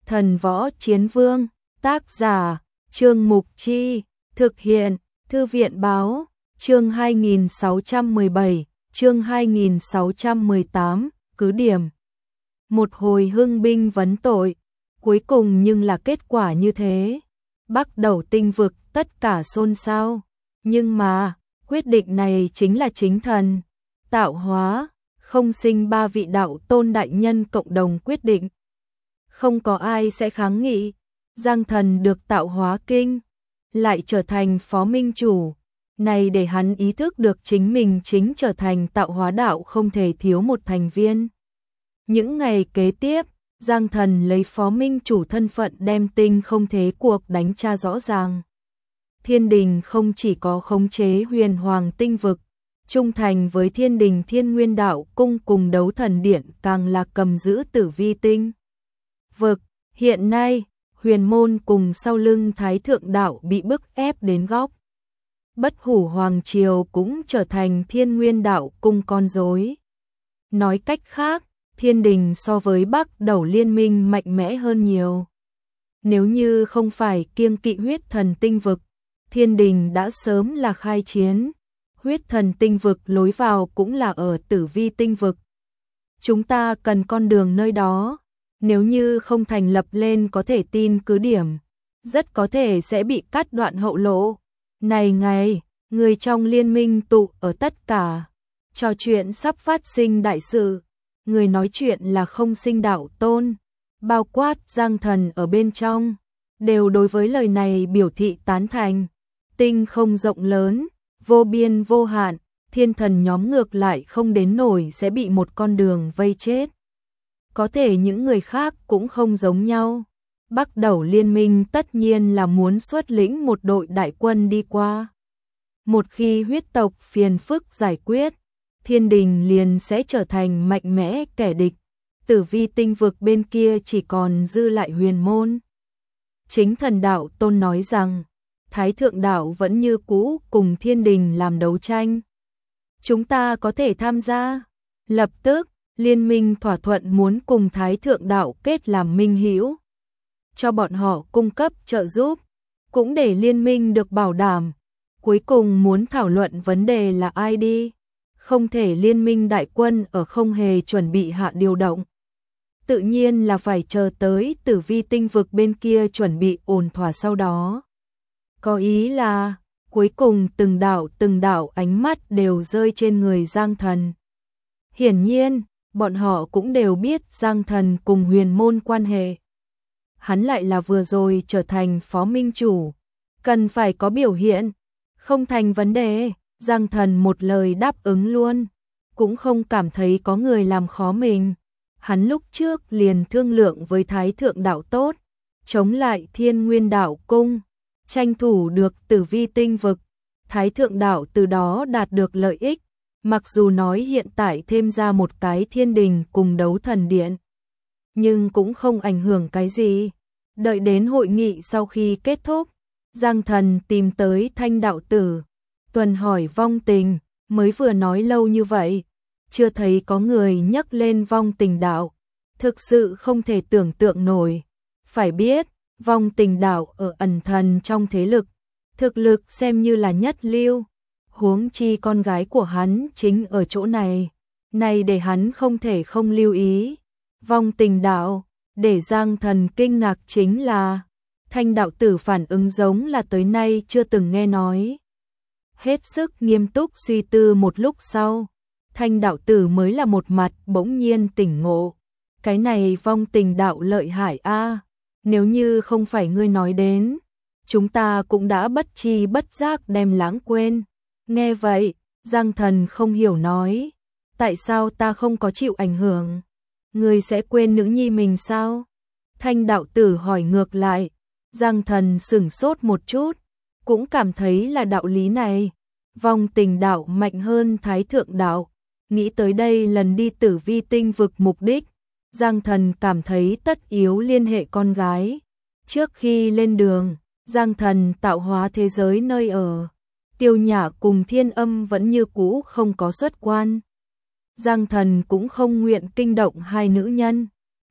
Thần Võ Chiến Vương, tác giả, Trương Mục Chi, thực hiện, Thư viện Báo, chương 2617, chương 2618, cứ điểm. Một hồi hưng binh vấn tội, cuối cùng nhưng là kết quả như thế. Bắc Đầu Tinh vực tất cả xôn xao, nhưng mà, quyết định này chính là chính thần, tạo hóa, không sinh ba vị đạo tôn đại nhân cộng đồng quyết định. Không có ai sẽ kháng nghị, Giang Thần được tạo hóa kinh, lại trở thành phó minh chủ. Này để hắn ý thức được chính mình chính trở thành tạo hóa đạo không thể thiếu một thành viên. Những ngày kế tiếp, Giang Thần lấy phó minh chủ thân phận đem tinh không thế cuộc đánh tra rõ ràng. Thiên đình không chỉ có khống chế huyền hoàng tinh vực, trung thành với thiên đình Thiên Nguyên Đạo Cung cùng Đấu Thần Điện càng là cầm giữ Tử Vi tinh vực. Hiện nay, huyền môn cùng sau lưng Thái Thượng Đạo bị bức ép đến góc. Bất Hủ Hoàng Triều cũng trở thành Thiên Nguyên Đạo Cung con rối. Nói cách khác, thiên đình so với Bắc Đầu liên minh mạnh mẽ hơn nhiều. Nếu như không phải kiêng kỵ huyết thần tinh vực, thiên đình đã sớm là khai chiến. Huyết thần tinh vực lối vào cũng là ở Tử Vi tinh vực. Chúng ta cần con đường nơi đó, nếu như không thành lập lên có thể tin cứ điểm, rất có thể sẽ bị cắt đoạn hậu lộ. Này ngày, người trong liên minh tụ ở tất cả, trò chuyện sắp phát sinh đại sự, người nói chuyện là không sinh đạo tôn, bao quát Giang Thần ở bên trong, đều đối với lời này biểu thị tán thành. Tinh không rộng lớn, vô biên vô hạn, thiên thần nhóm ngược lại không đến nổi sẽ bị một con đường vây chết. Có thể những người khác cũng không giống nhau. Bắc Đầu liên minh tất nhiên là muốn xuất lĩnh một đội đại quân đi qua. Một khi huyết tộc phiền phức giải quyết, thiên đình liền sẽ trở thành mạnh mẽ kẻ địch. Tử Vi tinh vực bên kia chỉ còn dư lại huyền môn. Chính thần đạo tôn nói rằng, Thái Thượng Đạo vẫn như cũ cùng thiên đình làm đấu tranh. Chúng ta có thể tham gia. Lập tức, liên minh thỏa thuận muốn cùng Thái Thượng Đạo kết làm minh hữu, cho bọn họ cung cấp trợ giúp, cũng để liên minh được bảo đảm. Cuối cùng muốn thảo luận vấn đề là ai đi. Không thể liên minh đại quân ở không hề chuẩn bị hạ điều động. Tự nhiên là phải chờ tới Tử Vi tinh vực bên kia chuẩn bị ổn thỏa sau đó. Có ý là, cuối cùng từng đạo ánh mắt đều rơi trên người Giang Thần. Hiển nhiên, bọn họ cũng đều biết Giang Thần cùng huyền môn quan hệ. Hắn lại là vừa rồi trở thành phó minh chủ, cần phải có biểu hiện, không thành vấn đề. Giang Thần một lời đáp ứng luôn, cũng không cảm thấy có người làm khó mình. Hắn lúc trước liền thương lượng với Thái Thượng Đạo tốt, chống lại Thiên Nguyên Đạo Cung, tranh thủ được Tử Vi tinh vực. Thái Thượng Đạo từ đó đạt được lợi ích, mặc dù nói hiện tại thêm ra một cái thiên đình cùng Đấu Thần Điện, nhưng cũng không ảnh hưởng cái gì. Đợi đến hội nghị sau khi kết thúc, Giang Thần tìm tới Thanh Đạo Tử, tuần hỏi vong tình, mới vừa nói lâu như vậy, chưa thấy có người nhắc lên vong tình đạo, thực sự không thể tưởng tượng nổi. Phải biết, vong tình đạo ở ẩn thần trong thế lực, thực lực xem như là nhất lưu, huống chi con gái của hắn chính ở chỗ này, này để hắn không thể không lưu ý. Vong tình đạo, để Giang Thần kinh ngạc chính là, Thanh Đạo Tử phản ứng giống là tới nay chưa từng nghe nói. Hết sức nghiêm túc suy tư một lúc sau, Thanh Đạo Tử mới là một mặt bỗng nhiên tỉnh ngộ. Cái này vong tình đạo lợi hại a, nếu như không phải ngươi nói đến, chúng ta cũng đã bất tri bất giác đem lãng quên. Nghe vậy, Giang Thần không hiểu nói, tại sao ta không có chịu ảnh hưởng? Ngươi sẽ quên nữ nhi mình sao? Thanh Đạo Tử hỏi ngược lại. Giang Thần sửng sốt một chút, cũng cảm thấy là đạo lý này. Vong tình đạo mạnh hơn Thái Thượng Đạo. Nghĩ tới đây lần đi Tử Vi tinh vực mục đích, Giang Thần cảm thấy tất yếu liên hệ con gái. Trước khi lên đường, Giang Thần tạo hóa thế giới nơi ở. Tiêu Nhã cùng Thiên Âm vẫn như cũ không có xuất quan. Giang Thần cũng không nguyện kinh động hai nữ nhân.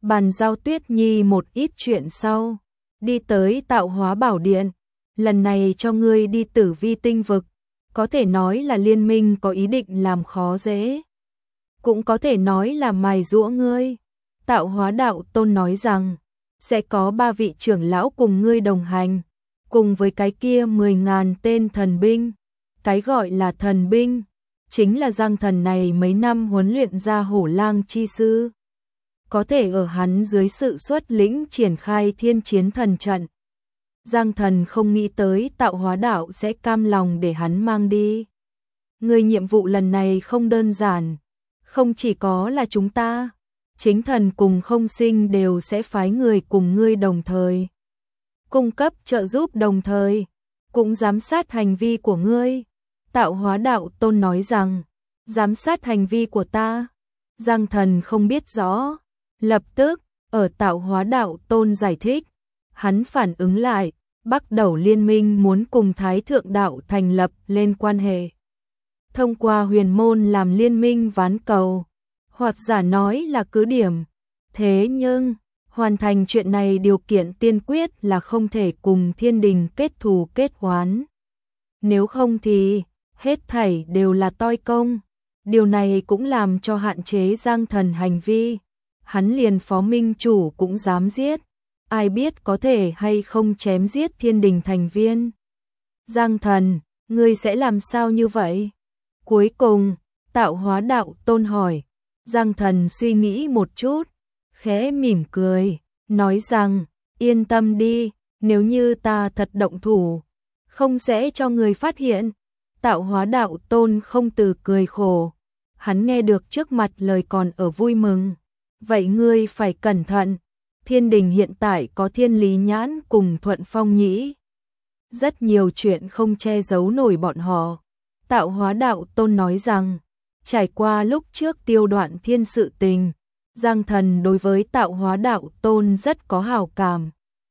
bàn giao Tuyết Nhi một ít chuyện sau, đi tới Tạo Hóa Bảo Điện, lần này cho ngươi đi Tử Vi tinh vực, có thể nói là liên minh có ý định làm khó dễ, cũng có thể nói là mài giũa ngươi. Tạo Hóa Đạo Tôn nói rằng, sẽ có 3 vị trưởng lão cùng ngươi đồng hành, cùng với cái kia 10.000 tên thần binh. Cái gọi là thần binh, chính là Giang Thần này mấy năm huấn luyện ra Hổ Lang chi sư. Có thể ở hắn dưới sự xuất lĩnh triển khai thiên chiến thần trận. Giang Thần không nghĩ tới Tạo Hóa Đạo sẽ cam lòng để hắn mang đi. Người nhiệm vụ lần này không đơn giản, không chỉ có là chúng ta, chính thần cùng Không Sinh đều sẽ phái người cùng ngươi đồng thời. Cung cấp trợ giúp đồng thời, cũng giám sát hành vi của ngươi. Tạo Hóa Đạo Tôn nói rằng, giám sát hành vi của ta. Giang Thần không biết rõ, lập tức, ở Tạo Hóa Đạo Tôn giải thích, hắn phản ứng lại, Bắc Đẩu Liên minh muốn cùng Thái Thượng Đạo thành lập lên quan hệ. Thông qua huyền môn làm liên minh ván cầu, hoặc giả nói là cứ điểm. Thế nhưng, hoàn thành chuyện này điều kiện tiên quyết là không thể cùng thiên đình kết thù kết oán. Nếu không thì, hết thảy đều là toi công. Điều này cũng làm cho hạn chế Giang Thần hành vi. Hắn liền phó minh chủ cũng dám giết. Ai biết có thể hay không chém giết thiên đình thành viên. Giang Thần, ngươi sẽ làm sao như vậy? Cuối cùng, Tạo Hóa Đạo Tôn hỏi. Giang Thần suy nghĩ một chút, khẽ mỉm cười, nói rằng, yên tâm đi, nếu như ta thật động thủ, không sẽ cho người phát hiện. Tạo Hóa Đạo Tôn không từ cười khổ, hắn nghe được trước mặt lời còn ở vui mừng. Vậy ngươi phải cẩn thận, thiên đình hiện tại có Thiên Lý Nhãn cùng Thuận Phong Nhĩ. Rất nhiều chuyện không che giấu nổi bọn họ. Tạo Hóa Đạo Tôn nói rằng, trải qua lúc trước Tiêu Đoạn Thiên sự tình, Giang Thần đối với Tạo Hóa Đạo Tôn rất có hảo cảm.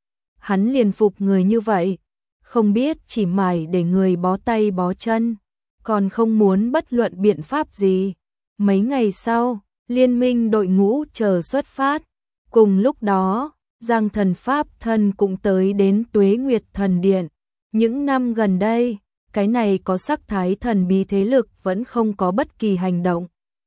Hắn liền phục người như vậy, không biết chỉ mải để người bó tay bó chân, còn không muốn bất luận biện pháp gì. Mấy ngày sau, liên minh đội ngũ chờ xuất phát. Cùng lúc đó, Giang Thần Pháp Thân cũng tới đến Tuế Nguyệt Thần Điện. Những năm gần đây, cái này có sắc thái thần bí thế lực vẫn không có bất kỳ hành động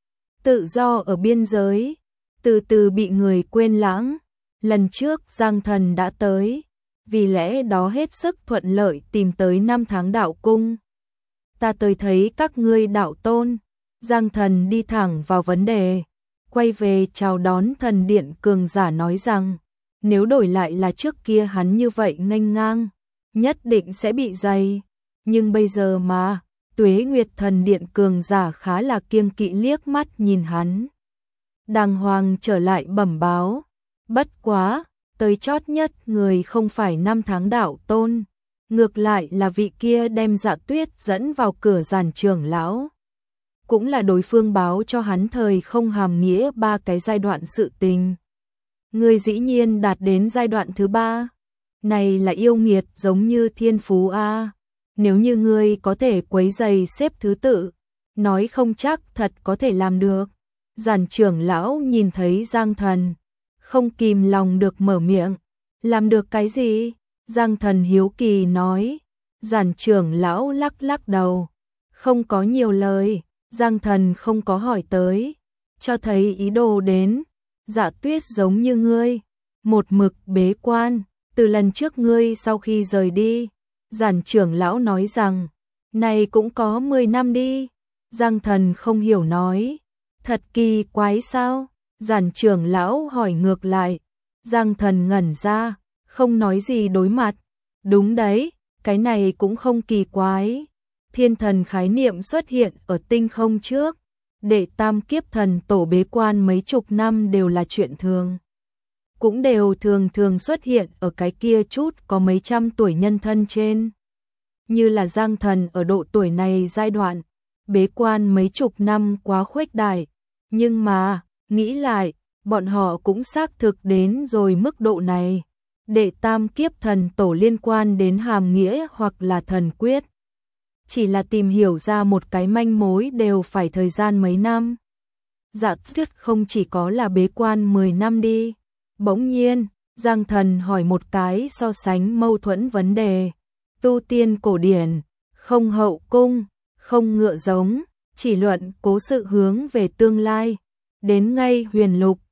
tự do ở biên giới, từ từ bị người quên lãng. Lần trước Giang Thần đã tới, vì lẽ đó hết sức thuận lợi tìm tới 5 tháng đạo cung. Ta tới thấy các ngươi đạo tôn. Giang Thần đi thẳng vào vấn đề, quay về chào đón thần điện cường giả nói rằng, nếu đổi lại là trước kia hắn như vậy nghênh ngang, nhất định sẽ bị dày. Nhưng bây giờ mà, Tuế Nguyệt Thần Điện cường giả khá là kiêng kỵ liếc mắt nhìn hắn. Đàng hoàng trở lại bẩm báo, bất quá, tới chót nhất người không phải 5 tháng đạo tôn, ngược lại là vị kia đem Dạ Tuyết dẫn vào cửa giàn trưởng lão. Cũng là đối phương báo cho hắn thời không hàm nghĩa 3 cái giai đoạn sự tình. Người dĩ nhiên đạt đến giai đoạn thứ 3, này là yêu nghiệt giống như thiên phú a. Nếu như ngươi có thể quấy giày xếp thứ tự, nói không chắc thật có thể làm được. Giản trưởng lão nhìn thấy Giang Thần, không kìm lòng được mở miệng. Làm được cái gì? Giang Thần hiếu kỳ nói. Giản trưởng lão lắc lắc đầu, không có nhiều lời. Giang Thần không có hỏi tới, cho thấy ý đồ đến. Dạ Tuyết giống như ngươi, một mực bế quan, từ lần trước ngươi sau khi rời đi. Giản trưởng lão nói rằng, này cũng có 10 năm đi. Giang Thần không hiểu nói, thật kỳ quái sao? Giản trưởng lão hỏi ngược lại. Giang Thần ngẩn ra, không nói gì đối mặt. Đúng đấy, cái này cũng không kỳ quái. Thiên thần khái niệm xuất hiện ở tinh không trước, để tam kiếp thần tổ bế quan mấy chục năm đều là chuyện thường. Cũng đều thường thường xuất hiện ở cái kia chút có mấy trăm tuổi nhân thân trên. Như là Giang Thần ở độ tuổi này giai đoạn, bế quan mấy chục năm quá khuếch đại. Nhưng mà, nghĩ lại, bọn họ cũng xác thực đến rồi mức độ này. Để tam kiếp thần tổ liên quan đến hàm nghĩa hoặc là thần quyết. Chỉ là tìm hiểu ra một cái manh mối đều phải thời gian mấy năm. Dạ Tuyết không chỉ có là bế quan 10 năm đi, Bỗng nhiên, Giang Thần hỏi một cái so sánh mâu thuẫn vấn đề. Tu tiên cổ điển, không hậu cung, không ngựa giống, chỉ luận cố sự hướng về tương lai. Đến ngay huyền lục,